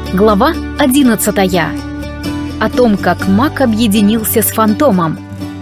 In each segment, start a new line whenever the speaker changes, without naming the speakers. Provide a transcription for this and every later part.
Глава 11. О том, как маг объединился с фантомом.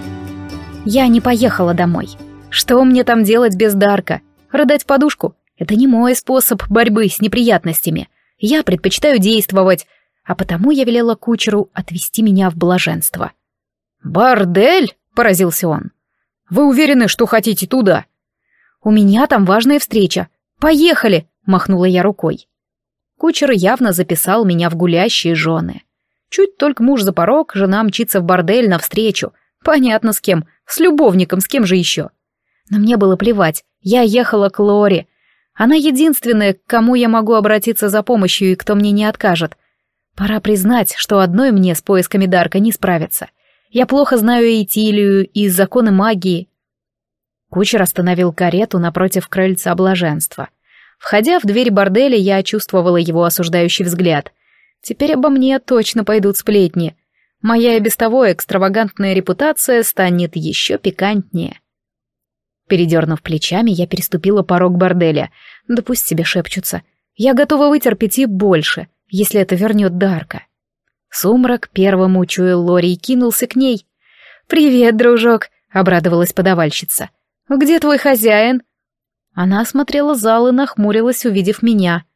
Я не поехала домой. Что мне там делать без Дарка? Рыдать подушку? Это не мой способ борьбы с неприятностями. Я предпочитаю действовать, а потому я велела кучеру отвезти меня в блаженство. «Бордель?» — поразился он. «Вы уверены, что хотите туда?» «У меня там важная встреча. Поехали!» — махнула я рукой. Кучер явно записал меня в гулящие жены. Чуть только муж за порог, жена мчится в бордель навстречу. Понятно с кем, с любовником, с кем же еще. Но мне было плевать, я ехала к Лоре. Она единственная, к кому я могу обратиться за помощью и кто мне не откажет. Пора признать, что одной мне с поисками Дарка не справиться. Я плохо знаю Эйтилию и законы магии. Кучер остановил карету напротив крыльца блаженства. Входя в дверь борделя, я чувствовала его осуждающий взгляд. Теперь обо мне точно пойдут сплетни. Моя и без того экстравагантная репутация станет еще пикантнее. Передернув плечами, я переступила порог борделя. Да пусть себе шепчутся. Я готова вытерпеть и больше, если это вернет Дарка. Сумрак первым учуял Лори и кинулся к ней. «Привет, дружок», — обрадовалась подавальщица. «Где твой хозяин?» Она осмотрела зал и нахмурилась, увидев меня.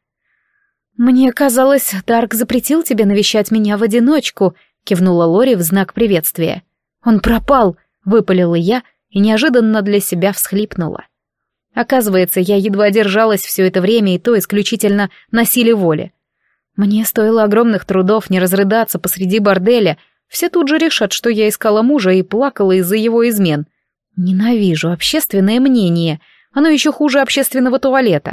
«Мне казалось, Дарк запретил тебе навещать меня в одиночку», — кивнула Лори в знак приветствия. «Он пропал», — выпалила я и неожиданно для себя всхлипнула. Оказывается, я едва держалась все это время, и то исключительно на силе воли. Мне стоило огромных трудов не разрыдаться посреди борделя, все тут же решат, что я искала мужа и плакала из-за его измен. Ненавижу общественное мнение. Оно еще хуже общественного туалета.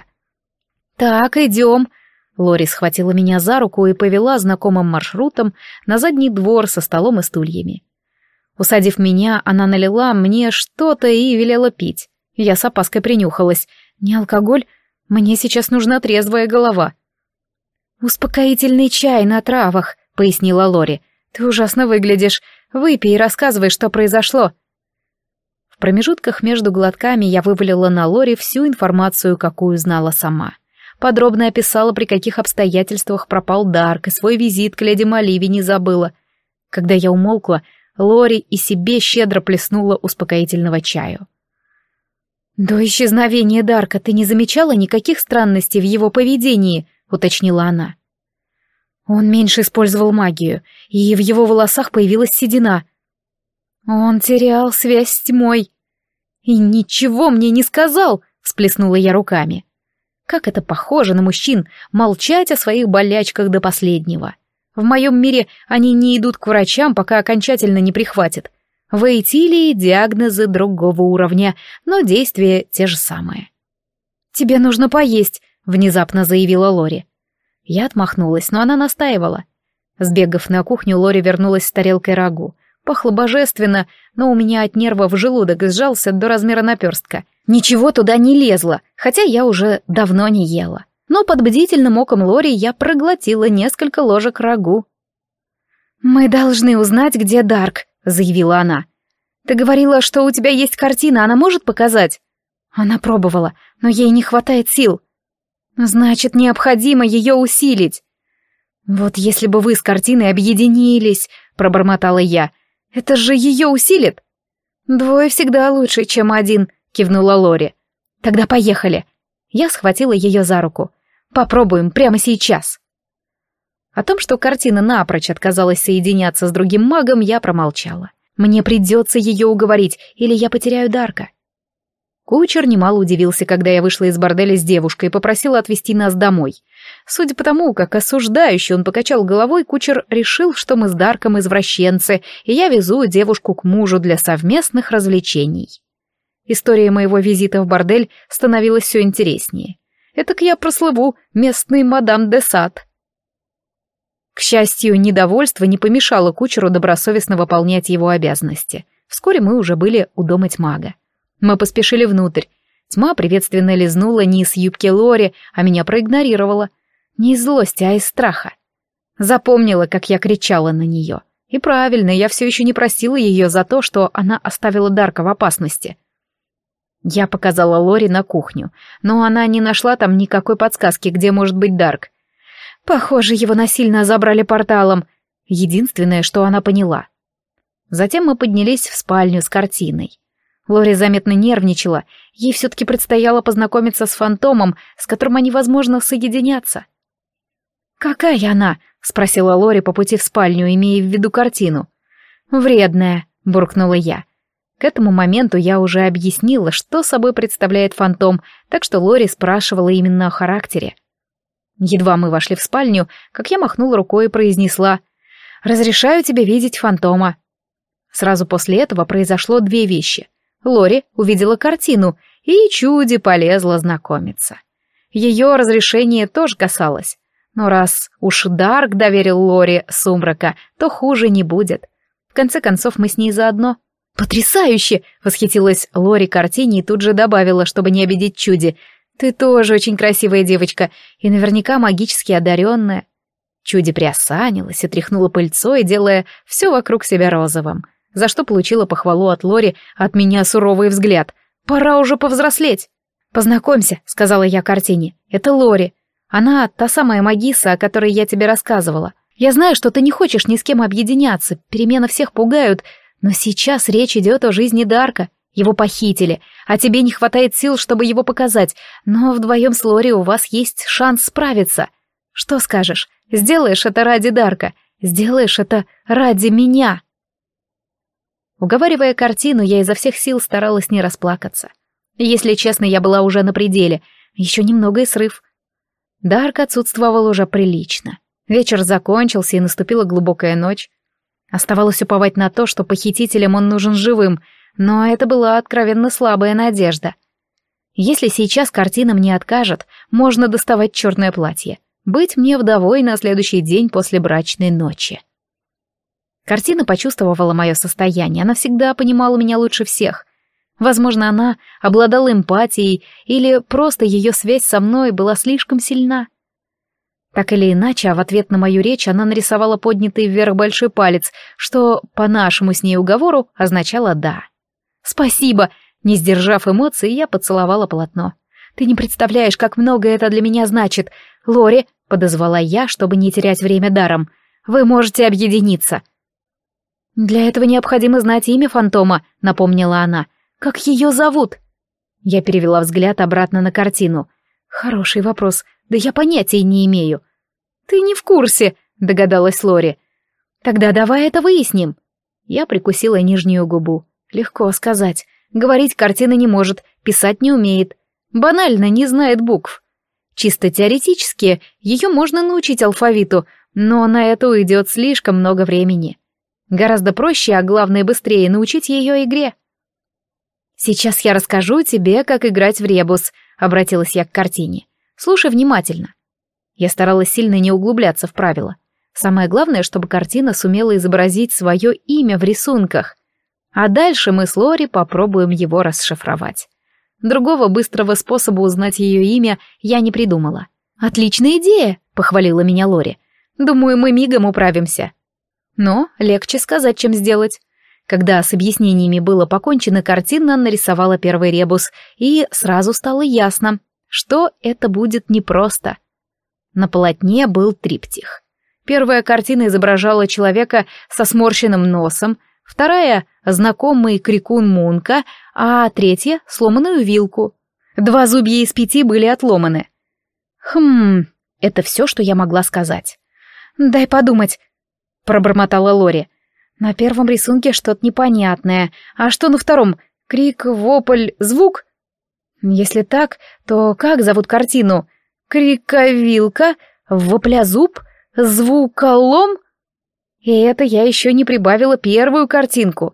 «Так, идем». Лори схватила меня за руку и повела знакомым маршрутом на задний двор со столом и стульями. Усадив меня, она налила мне что-то и велела пить. Я с опаской принюхалась. «Не алкоголь? Мне сейчас нужна трезвая голова». «Успокоительный чай на травах», — пояснила Лори. «Ты ужасно выглядишь. Выпей и рассказывай, что произошло». В промежутках между глотками я вывалила на Лори всю информацию, какую знала сама. Подробно описала, при каких обстоятельствах пропал Дарк, и свой визит к леди Маливе не забыла. Когда я умолкла, Лори и себе щедро плеснула успокоительного чаю. «До исчезновения Дарка ты не замечала никаких странностей в его поведении?» — уточнила она. «Он меньше использовал магию, и в его волосах появилась седина. Он терял связь с тьмой. И ничего мне не сказал!» — всплеснула я руками. Как это похоже на мужчин — молчать о своих болячках до последнего. В моем мире они не идут к врачам, пока окончательно не прихватит. В Эйтилии диагнозы другого уровня, но действия те же самые. «Тебе нужно поесть», — внезапно заявила Лори. Я отмахнулась, но она настаивала. Сбегав на кухню, Лори вернулась с тарелкой рагу. Пахло божественно, но у меня от нервов желудок сжался до размера наперстка. Ничего туда не лезло, хотя я уже давно не ела. Но под бдительным оком Лори я проглотила несколько ложек рагу. «Мы должны узнать, где Дарк», — заявила она. «Ты говорила, что у тебя есть картина, она может показать?» Она пробовала, но ей не хватает сил. «Значит, необходимо ее усилить». «Вот если бы вы с картиной объединились», — пробормотала я, — «это же ее усилит». «Двое всегда лучше, чем один», — кивнула Лори. «Тогда поехали». Я схватила ее за руку. «Попробуем прямо сейчас». О том, что картина напрочь отказалась соединяться с другим магом, я промолчала. Мне придется ее уговорить, или я потеряю Дарка. Кучер немало удивился, когда я вышла из борделя с девушкой и попросила отвезти нас домой. Судя по тому, как осуждающе он покачал головой, кучер решил, что мы с Дарком извращенцы, и я везу девушку к мужу для совместных развлечений. История моего визита в бордель становилась все интереснее. Этак я прослыву местный мадам де Сад. К счастью, недовольство не помешало кучеру добросовестно выполнять его обязанности. Вскоре мы уже были у дома тьмага. Мы поспешили внутрь. Тьма приветственно лизнула низ юбки Лори, а меня проигнорировала. Не из злости, а из страха. Запомнила, как я кричала на нее. И правильно, я все еще не простила ее за то, что она оставила Дарка в опасности. Я показала Лори на кухню, но она не нашла там никакой подсказки, где может быть Дарк. Похоже, его насильно забрали порталом. Единственное, что она поняла. Затем мы поднялись в спальню с картиной. Лори заметно нервничала. Ей все-таки предстояло познакомиться с фантомом, с которым они, возможно, соединятся. «Какая она?» — спросила Лори по пути в спальню, имея в виду картину. «Вредная», — буркнула я. К этому моменту я уже объяснила, что собой представляет фантом, так что Лори спрашивала именно о характере. Едва мы вошли в спальню, как я махнула рукой и произнесла: «Разрешаю тебе видеть фантома». Сразу после этого произошло две вещи. Лори увидела картину, и чуди полезла знакомиться. Ее разрешение тоже касалось. Но раз уж Дарк доверил Лори сумрака, то хуже не будет. В конце концов, мы с ней заодно. «Потрясающе!» — восхитилась Лори картине и тут же добавила, чтобы не обидеть чуди: «Ты тоже очень красивая девочка и наверняка магически одаренная». Чуди приосанилась и тряхнула пыльцой, делая все вокруг себя розовым, за что получила похвалу от Лори, от меня суровый взгляд. «Пора уже повзрослеть!» «Познакомься», — сказала я картине. «Это Лори. Она та самая магисса, о которой я тебе рассказывала. Я знаю, что ты не хочешь ни с кем объединяться, перемены всех пугают, но сейчас речь идет о жизни Дарка. Его похитили, а тебе не хватает сил, чтобы его показать, но вдвоем с Лори у вас есть шанс справиться. Что скажешь? Сделаешь это ради Дарка? Сделаешь это ради меня?» Уговаривая картину, я изо всех сил старалась не расплакаться. Если честно, я была уже на пределе. Еще немного и срыв. Дарк отсутствовал уже прилично. Вечер закончился, и наступила глубокая ночь. Оставалось уповать на то, что похитителям он нужен живым, но это была откровенно слабая надежда. Если сейчас картина мне откажет, можно доставать черное платье. Быть мне вдовой на следующий день после брачной ночи. Картина почувствовала мое состояние, она всегда понимала меня лучше всех. Возможно, она обладала эмпатией, или просто ее связь со мной была слишком сильна. Так или иначе, а в ответ на мою речь она нарисовала поднятый вверх большой палец, что по нашему с ней уговору означало «да». «Спасибо!» — не сдержав эмоций, я поцеловала полотно. «Ты не представляешь, как много это для меня значит. Лори!» — подозвала я, чтобы не терять время даром. «Вы можете объединиться!» «Для этого необходимо знать имя фантома», — напомнила она. «Как ее зовут?» Я перевела взгляд обратно на картину. «Хороший вопрос, да я понятия не имею». «Ты не в курсе», — догадалась Лори. «Тогда давай это выясним». Я прикусила нижнюю губу. Легко сказать. Говорить картина не может, писать не умеет. Банально не знает букв. Чисто теоретически ее можно научить алфавиту, но на это уйдет слишком много времени. Гораздо проще, а главное быстрее, научить ее игре. «Сейчас я расскажу тебе, как играть в ребус», — обратилась я к картине. «Слушай внимательно». Я старалась сильно не углубляться в правила. Самое главное, чтобы картина сумела изобразить свое имя в рисунках. А дальше мы с Лори попробуем его расшифровать. Другого быстрого способа узнать ее имя я не придумала. «Отличная идея», — похвалила меня Лори. «Думаю, мы мигом управимся». Но легче сказать, чем сделать. Когда с объяснениями было покончено, картина нарисовала первый ребус, и сразу стало ясно, что это будет непросто. На полотне был триптих. Первая картина изображала человека со сморщенным носом, вторая — знакомый крикун Мунка, а третья — сломанную вилку. 2 зубья из 5 были отломаны. Это все, что я могла сказать. «Дай подумать», — пробормотала Лори. «На первом рисунке что-то непонятное. А что на втором? Крик, вопль, звук?» «Если так, то как зовут картину? Криковилка, воплязуб, звуколом?» И это я еще не прибавила первую картинку.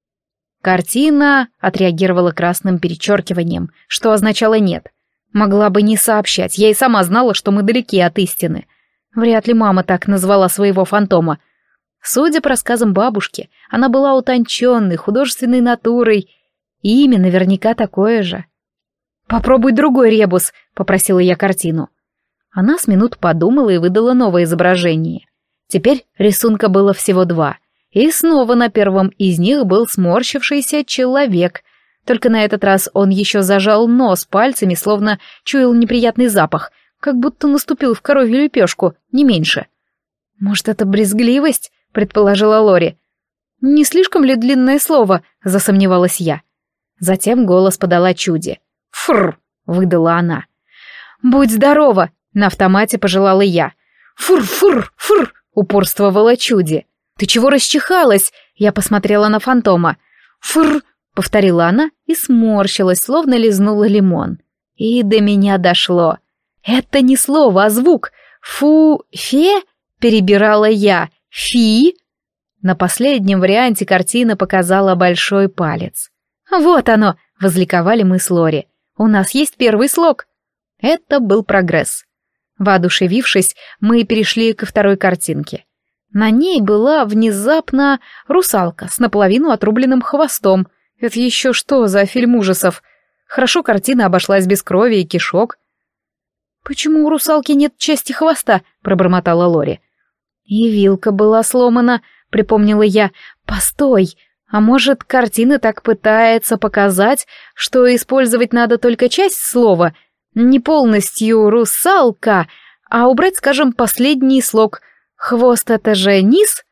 Картина отреагировала красным перечеркиванием, что означало «нет». Могла бы не сообщать, я и сама знала, что мы далеки от истины. Вряд ли мама так назвала своего фантома. Судя по рассказам бабушки, она была утонченной, художественной натурой, и имя наверняка такое же. «Попробуй другой ребус», — попросила я картину. Она с минут подумала и выдала новое изображение. Теперь рисунка было всего 2, и снова на первом из них был сморщившийся человек, только на этот раз он еще зажал нос пальцами, словно чуял неприятный запах. как будто наступил в коровью лепешку, не меньше. «Может, это брезгливость?» — предположила Лори. «Не слишком ли длинное слово?» — засомневалась я. Затем голос подала Чуди. «Фрр!» — выдала она. «Будь здорова!» — на автомате пожелала я. «Фур-фур-фур!» — упорствовала Чуди. «Ты чего расчихалась?» — я посмотрела на фантома. «Фур!» — повторила она и сморщилась, словно лизнула лимон. И до меня дошло. «Это не слово, а звук. Фу-фе?» — перебирала я. «Фи?» На последнем варианте картина показала большой палец. «Вот оно!» — возликовали мы с Лори. «У нас есть первый слог». Это был прогресс. Воодушевившись, мы перешли ко второй картинке. На ней была внезапно русалка с наполовину отрубленным хвостом. Это еще что за фильм ужасов? Хорошо, картина обошлась без крови и кишок. «Почему у русалки нет части хвоста?» — пробормотала Лори. «И вилка была сломана», — припомнила я. «Постой, а может, картина так пытается показать, что использовать надо только часть слова, не полностью русалка, а убрать, скажем, последний слог. Хвост — это же низ?»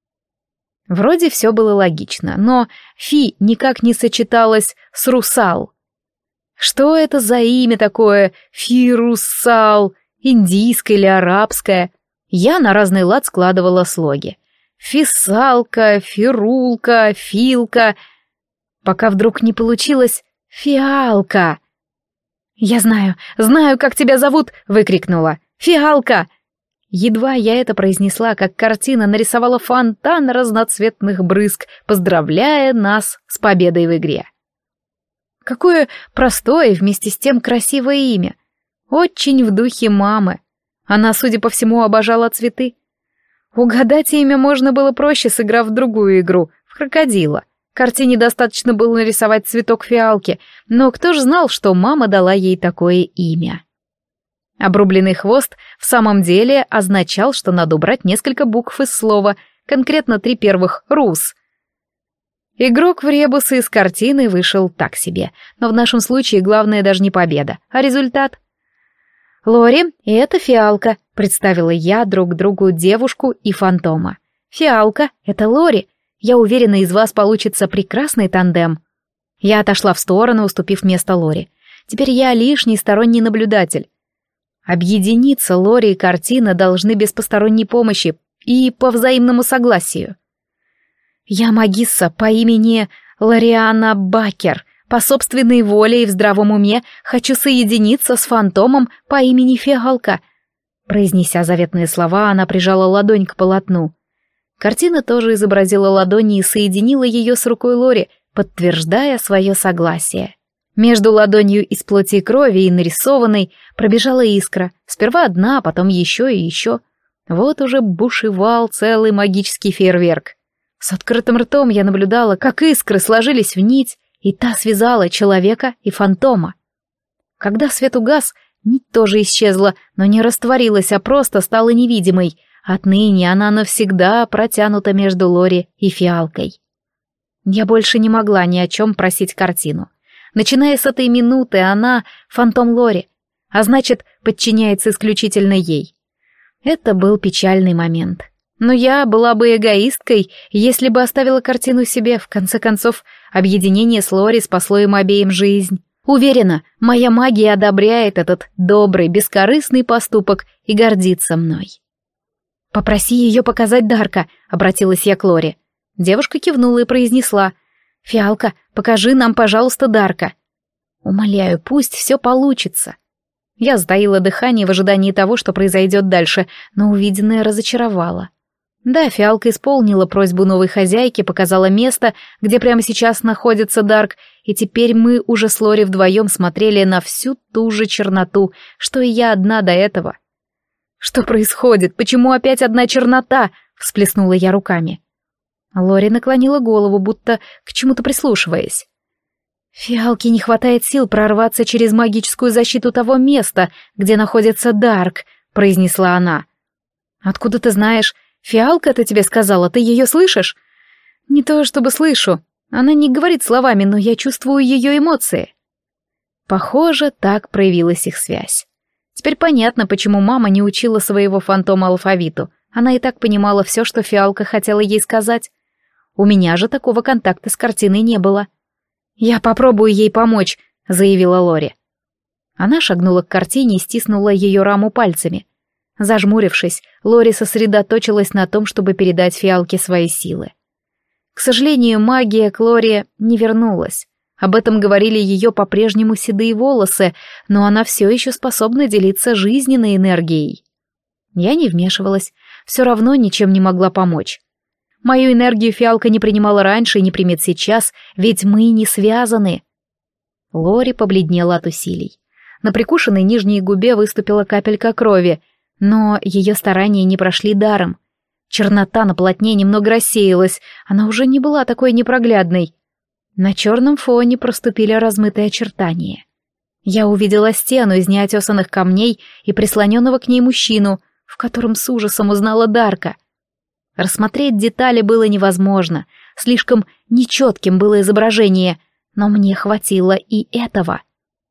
Вроде все было логично, но «фи» никак не сочеталось с «русал». Что это за имя такое «фи-русал», индийское или арабское? Я на разный лад складывала слоги. Фисалка, фирулка, филка, пока вдруг не получилось фиалка. «Я знаю, как тебя зовут!» — выкрикнула. «Фиалка!» Едва я это произнесла, как картина нарисовала фонтан разноцветных брызг, поздравляя нас с победой в игре. Какое простое и вместе с тем красивое имя. Очень в духе мамы. Она, судя по всему, обожала цветы. Угадать имя можно было проще, сыграв в другую игру, в крокодила. Картине достаточно было нарисовать цветок фиалки, но кто ж знал, что мама дала ей такое имя? Обрубленный хвост в самом деле означал, что надо убрать несколько букв из слова, конкретно 3 первых «рус». Игрок в ребусы из картины вышел так себе, но в нашем случае главное даже не победа, а результат. «Лори, и это фиалка», — представила я друг другу девушку и фантома. «Фиалка, это Лори. Я уверена, из вас получится прекрасный тандем». Я отошла в сторону, уступив место Лори. Теперь я лишний сторонний наблюдатель. Объединиться Лори и картина должны без посторонней помощи и по взаимному согласию. «Я магисса по имени Лориана Бакер. По собственной воле и в здравом уме хочу соединиться с фантомом по имени Фиалка». Произнеся заветные слова, она прижала ладонь к полотну. Картина тоже изобразила ладони и соединила ее с рукой Лори, подтверждая свое согласие. Между ладонью из плоти и крови и нарисованной пробежала искра. Сперва одна, потом еще и еще. Вот уже бушевал целый магический фейерверк. С открытым ртом я наблюдала, как искры сложились в нить, и та связала человека и фантома. Когда свет угас, нить тоже исчезла, но не растворилась, а просто стала невидимой. Отныне она навсегда протянута между Лори и фиалкой. Я больше не могла ни о чем просить картину. Начиная с этой минуты она фантом Лори, а значит, подчиняется исключительно ей. Это был печальный момент. Но я была бы эгоисткой, если бы оставила картину себе. В конце концов, объединение с Лори спасло им обеим жизнь. Уверена, моя магия одобряет этот добрый, бескорыстный поступок и гордится мной. «Попроси ее показать Дарка», — обратилась я к Лори. Девушка кивнула и произнесла: «Фиалка, покажи нам, пожалуйста, Дарка». «Умоляю, пусть все получится». Я затаила дыхание в ожидании того, что произойдет дальше, но увиденное разочаровало. Да, Фиалка исполнила просьбу новой хозяйки, показала место, где прямо сейчас находится Дарк, и теперь мы уже с Лори вдвоем смотрели на всю ту же черноту, что и я одна до этого. «Что происходит? Почему опять одна чернота?» — всплеснула я руками. Лори наклонила голову, будто к чему-то прислушиваясь. «Фиалке не хватает сил прорваться через магическую защиту того места, где находится Дарк», — произнесла она. «Откуда ты знаешь? Фиалка это тебе сказала, ты ее слышишь?» «Не то чтобы слышу. Она не говорит словами, но я чувствую ее эмоции». Похоже, так проявилась их связь. Теперь понятно, почему мама не учила своего фантома алфавиту. Она и так понимала все, что фиалка хотела ей сказать. У меня же такого контакта с картиной не было. «Я попробую ей помочь», — заявила Лори. Она шагнула к картине и стиснула ее раму пальцами. Зажмурившись, Лори сосредоточилась на том, чтобы передать фиалке свои силы. К сожалению, магия к Лори не вернулась. Об этом говорили ее по-прежнему седые волосы, но она все еще способна делиться жизненной энергией. Я не вмешивалась, все равно ничем не могла помочь. Мою энергию фиалка не принимала раньше и не примет сейчас, ведь мы не связаны. Лори побледнела от усилий. На прикушенной нижней губе выступила капелька крови, но ее старания не прошли даром. Чернота на полотне немного рассеялась, она уже не была такой непроглядной. На черном фоне проступили размытые очертания. Я увидела стену из неотесанных камней и прислоненного к ней мужчину, в котором с ужасом узнала Дарка. Рассмотреть детали было невозможно, слишком нечетким было изображение, но мне хватило и этого.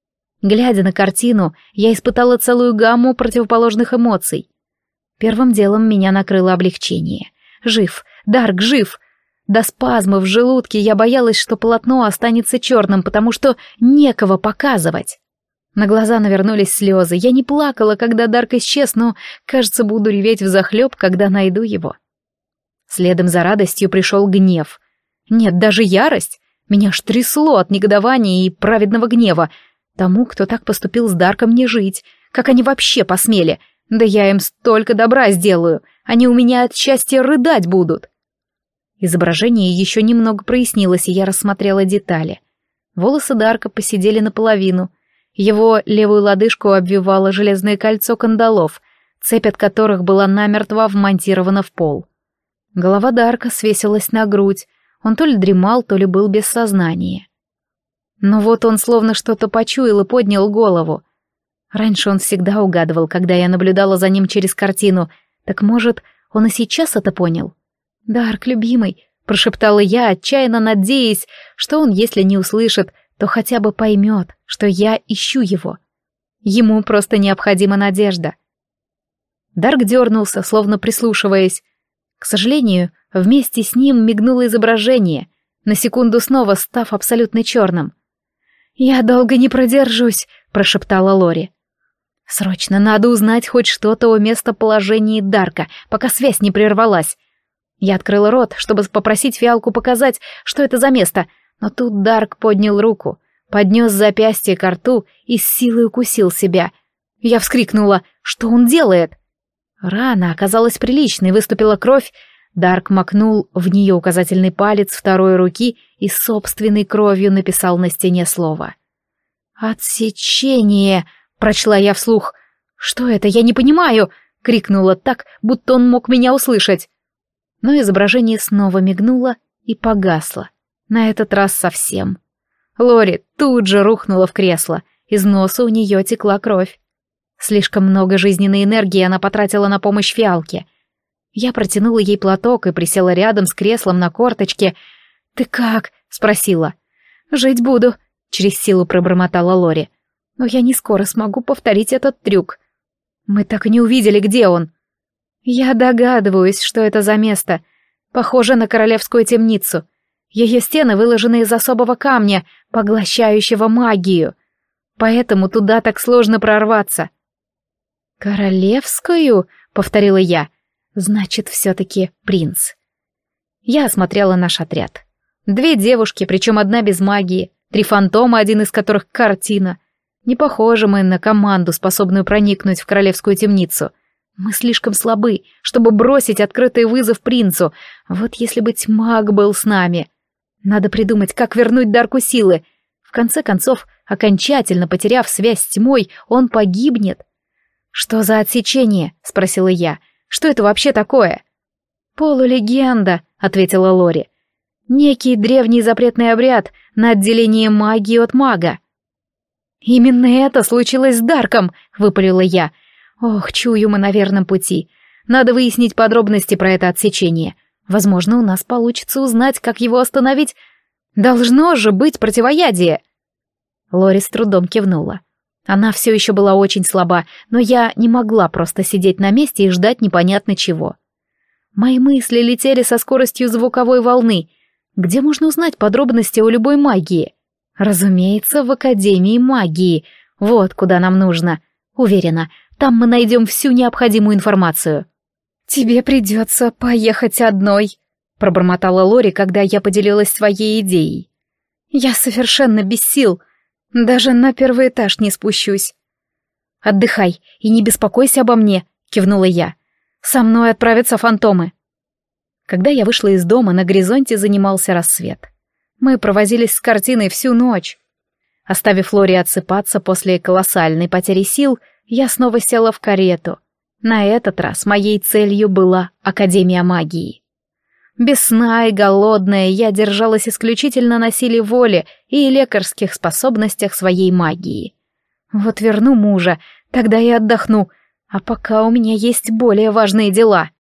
Глядя на картину, я испытала целую гамму противоположных эмоций. Первым делом меня накрыло облегчение. Жив, Дарк жив. До спазмов в желудке я боялась, что полотно останется черным, потому что некого показывать. На глаза навернулись слезы. Я не плакала, когда Дарк исчез, но, кажется, буду реветь взахлеб, когда найду его. Следом за радостью пришел гнев. Нет, даже ярость. Меня аж трясло от негодования и праведного гнева. Тому, кто так поступил с Дарком, не жить. Как они вообще посмели? Да я им столько добра сделаю. Они у меня от счастья рыдать будут. Изображение еще немного прояснилось, и я рассмотрела детали. Волосы Дарка посидели наполовину. Его левую лодыжку обвивало железное кольцо кандалов, цепь от которых была намертво вмонтирована в пол. Голова Дарка свесилась на грудь. Он то ли дремал, то ли был без сознания. Но вот он словно что-то почуял и поднял голову. Раньше он всегда угадывал, когда я наблюдала за ним через картину. Так может, он и сейчас это понял? «Дарк, любимый», — прошептала я, отчаянно надеясь, что он, если не услышит, то хотя бы поймет, что я ищу его. Ему просто необходима надежда. Дарк дернулся, словно прислушиваясь. К сожалению, вместе с ним мигнуло изображение, на секунду снова став абсолютно черным. «Я долго не продержусь», — прошептала Лори. «Срочно надо узнать хоть что-то о местоположении Дарка, пока связь не прервалась». Я открыла рот, чтобы попросить фиалку показать, что это за место, но тут Дарк поднял руку, поднес запястье ко рту и с силой укусил себя. Я вскрикнула: «Что он делает?» Рана оказалась приличной, выступила кровь. Дарк макнул в нее указательный палец второй руки и собственной кровью написал на стене слово. «Отсечение!» — прочла я вслух. «Что это? Я не понимаю!» — крикнула так, будто он мог меня услышать. Но изображение снова мигнуло и погасло. На этот раз совсем. Лори тут же рухнула в кресло. Из носа у нее текла кровь. Слишком много жизненной энергии она потратила на помощь фиалке. Я протянула ей платок и присела рядом с креслом на корточке. «Ты как?» — спросила. «Жить буду», — через силу пробормотала Лори. «Но я не скоро смогу повторить этот трюк. Мы так и не увидели, где он». «Я догадываюсь, что это за место. Похоже на королевскую темницу. Ее стены выложены из особого камня, поглощающего магию. Поэтому туда так сложно прорваться». «Королевскую?» — повторила я. «Значит, все-таки принц». Я осмотрела наш отряд. 2 девушки, причем одна без магии, 3 фантома, один из которых картина. Не похожи мы на команду, способную проникнуть в королевскую темницу. Мы слишком слабы, чтобы бросить открытый вызов принцу. Вот если бы Тьмак был с нами. Надо придумать, как вернуть Дарку силы. В конце концов, окончательно потеряв связь с тьмой, он погибнет. «Что за отсечение?» — спросила я. «Что это вообще такое?» «Полулегенда», — ответила Лори. «Некий древний запретный обряд на отделение магии от мага». «Именно это случилось с Дарком», — выпалила я. «Ох, чую, мы на верном пути. Надо выяснить подробности про это отсечение. Возможно, у нас получится узнать, как его остановить. Должно же быть противоядие». Лори с трудом кивнула. Она все еще была очень слаба, но я не могла просто сидеть на месте и ждать непонятно чего. Мои мысли летели со скоростью звуковой волны. Где можно узнать подробности о любой магии? Разумеется, в Академии магии. Вот куда нам нужно. Уверена, там мы найдем всю необходимую информацию. «Тебе придется поехать одной», — пробормотала Лори, когда я поделилась своей идеей. «Я совершенно без сил. Даже на первый этаж не спущусь». «Отдыхай и не беспокойся обо мне», — кивнула я. «Со мной отправятся фантомы». Когда я вышла из дома, на горизонте занимался рассвет. Мы провозились с картиной всю ночь. Оставив Лори отсыпаться после колоссальной потери сил, я снова села в карету. На этот раз моей целью была Академия магии. Без сна и голодная я держалась исключительно на силе воли и лекарских способностях своей магии. Вот верну мужа, тогда и отдохну, а пока у меня есть более важные дела.